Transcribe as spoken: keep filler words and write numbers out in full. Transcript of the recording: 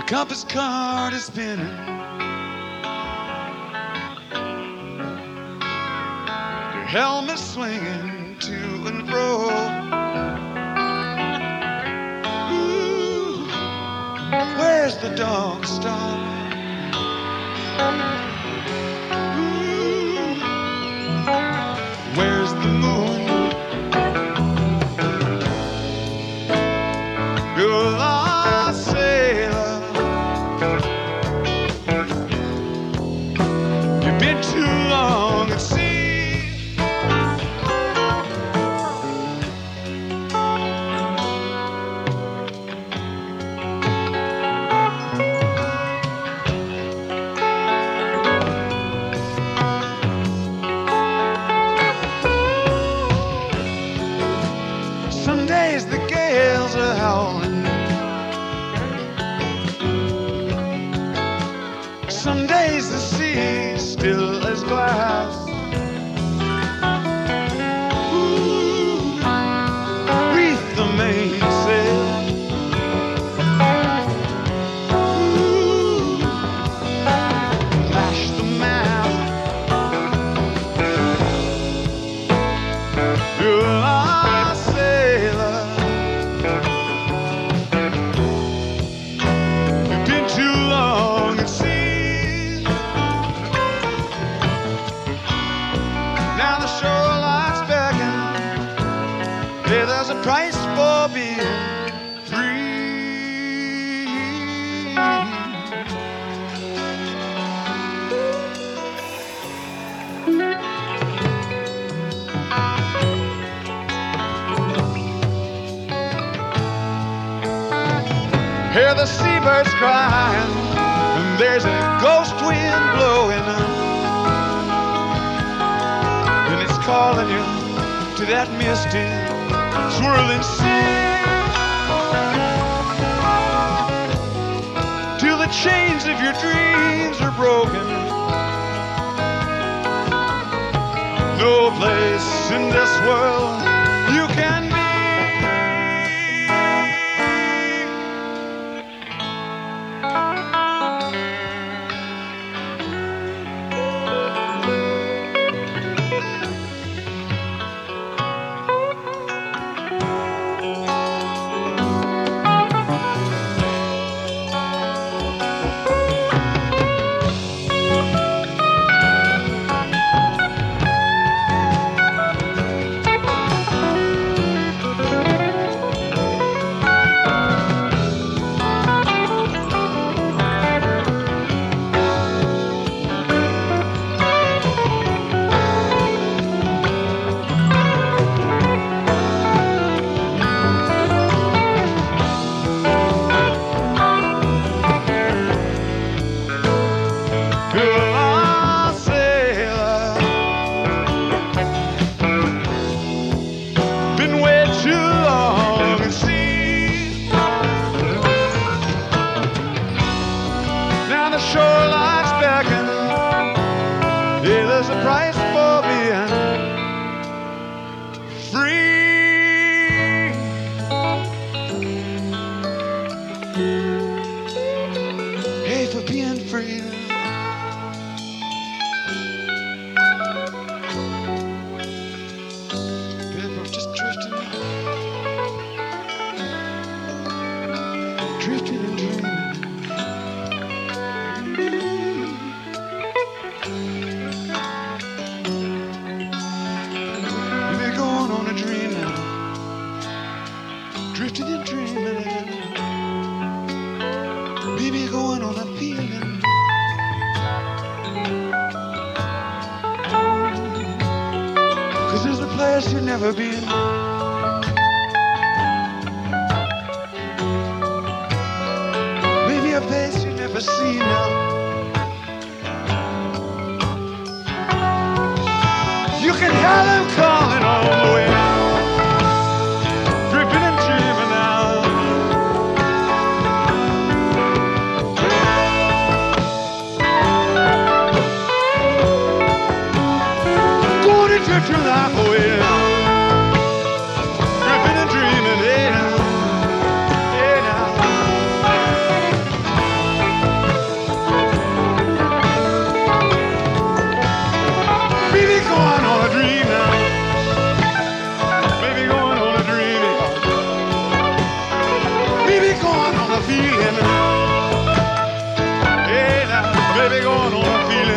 compass card is spinning. Your helmet swinging to and fro. Ooh, where's the dog star? Ooh, where's the moon? You're lost sailor. You've been too long at sea. Some days the gales are howling. Some days the sea's still as glass. Ooh, reef the mainsail. Ooh, lash the mast. You're a sailor. You've been too long at sea. Now the shoreline's begging. Hey, there's a price for being free. Hear the seabirds crying, and there's a ghost wind blowing, and it's calling you to that misty, swirling sea. Till the chains of your dreams are broken. No place in this world you can be. Shoreline's beckon. Yeah, there's a price for being free. Hey, for being free. People just drifting, drifting and dreaming. Drifting and dreaming, maybe going on a feeling. Cause there's a place you've never been. Maybe a place you've never seen now. You can hear them calling all the way. Dripping and dreaming now. Gonna drift your life away. Dripping and dreaming, yeah. Yeah, now. Baby, going on a feeling